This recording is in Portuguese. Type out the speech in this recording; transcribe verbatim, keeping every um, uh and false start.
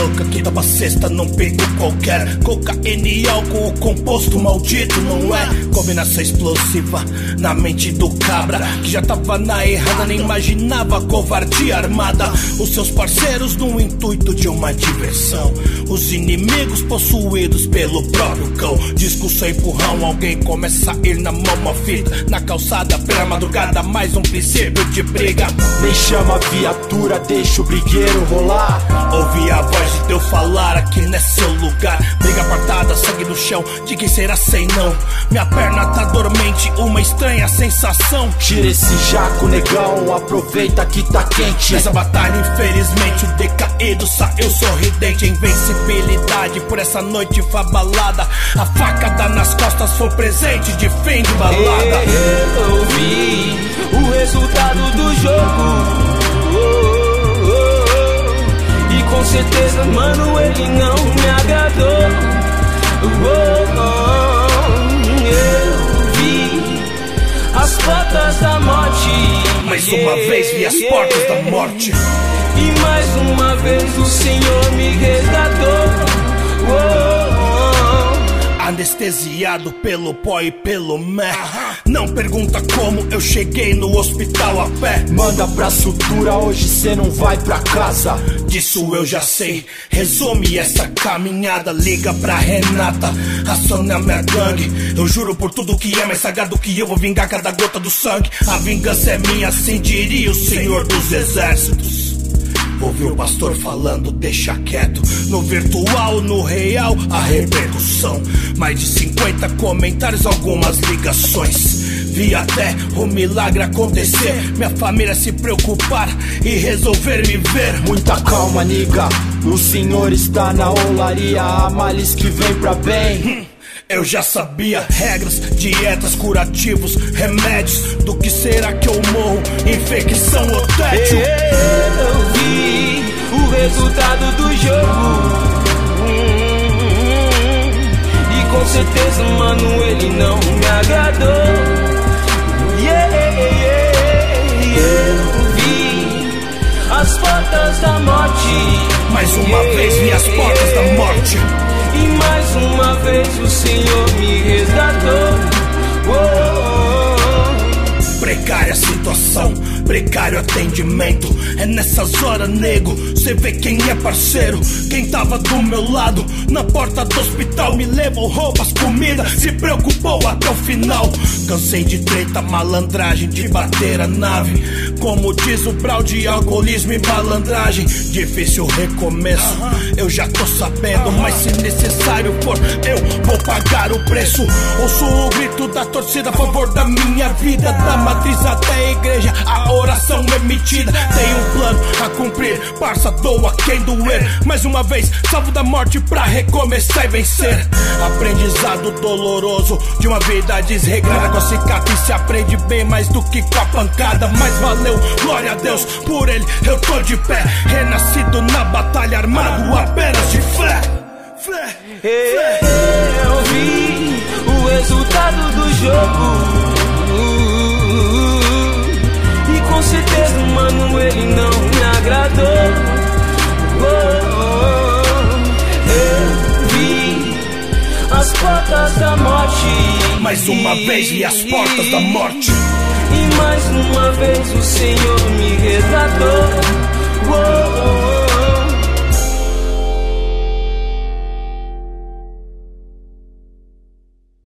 louca que dava cesta num pico qualquer. Cocaína e álcool, o composto maldito, não é? Combinação explosiva na mente do cabra, que já tava na errada, nem imaginava a covardia armada. Os seus parceiros no intuito de uma diversão, os inimigos possuídos pelo próprio cão. Discurso empurrão, alguém começa a ir na mão, uma fita na calçada pela madrugada, mais um princípio de briga. Nem chama a viatura, deixa o brigueiro rolar. Ouvi a voz de Deus falar, aqui não é seu lugar. Briga apartada, sangue no chão, de quem será sem não. Minha perna tá dormente, uma estranha sensação. Tira esse jaco, negão, aproveita que tá quente. Nessa batalha, infelizmente, o decaído saiu sorridente. Invencibilidade por essa noite fabalada. A facada nas costas foi presente de fim de balada. Eu vi o resultado do jogo, e com certeza, mano, ele não me agradou. Eu vi as portas da morte, mais uma vez vi as portas da morte, e mais uma vez o Senhor me resgatou. Anestesiado pelo pó e pelo mé. Não pergunta como eu cheguei no hospital a pé. Manda pra sutura, hoje cê não vai pra casa. Disso eu já sei, resume essa caminhada. Liga pra Renata, aciona minha gangue. Eu juro por tudo que é mais sagrado que eu vou vingar cada gota do sangue. A vingança é minha, assim diria o Senhor dos Exércitos. Ouvi o pastor falando, deixa quieto. No virtual, no real, a repercussão. Mais de cinquenta comentários, algumas ligações. Vi até o milagre acontecer, minha família se preocupar e resolver me ver. Muita calma, niga, o Senhor está na olaria. Há males que vem pra bem. hum. Eu já sabia regras, dietas, curativos, remédios. Do que será que eu morro? Infecção ou tédio? Eu vi o resultado do jogo, e com certeza, mano, ele não me agradou. Yeah, yeah, eu vi as portas da morte, mais uma yeah, vez vi as portas da morte, e mais uma vez o Senhor me resgatou. Precária situação, precário atendimento. É nessas horas, nego, cê vê quem é parceiro. Quem tava do meu lado, na porta do hospital, me levou roupas, comida, se preocupou até o final. Cansei de treta, malandragem, de bater a nave. Como diz o Brau, de alcoolismo e malandragem. Difícil recomeço, eu já tô sabendo, mas se necessário for, eu vou pagar o preço. Ouço o grito da torcida a favor da minha vida, da matriz até a igreja, a oração emitida. Tem um plano a cumprir, parça, doa quem doer. Mais uma vez, salvo da morte pra recomeçar e vencer. Aprendizado doloroso de uma vida desregrada. Com a cicatriz se aprende bem mais do que com a pancada. Mas valeu, glória a Deus, por ele eu tô de pé. Renascido na batalha, armado apenas de fé. Fé, fé. Eu vi o resultado do jogo, e com certeza, mano, ele não me agradou. Eu vi as portas da morte, mais uma vez vi as portas da morte, e mais uma vez o Senhor me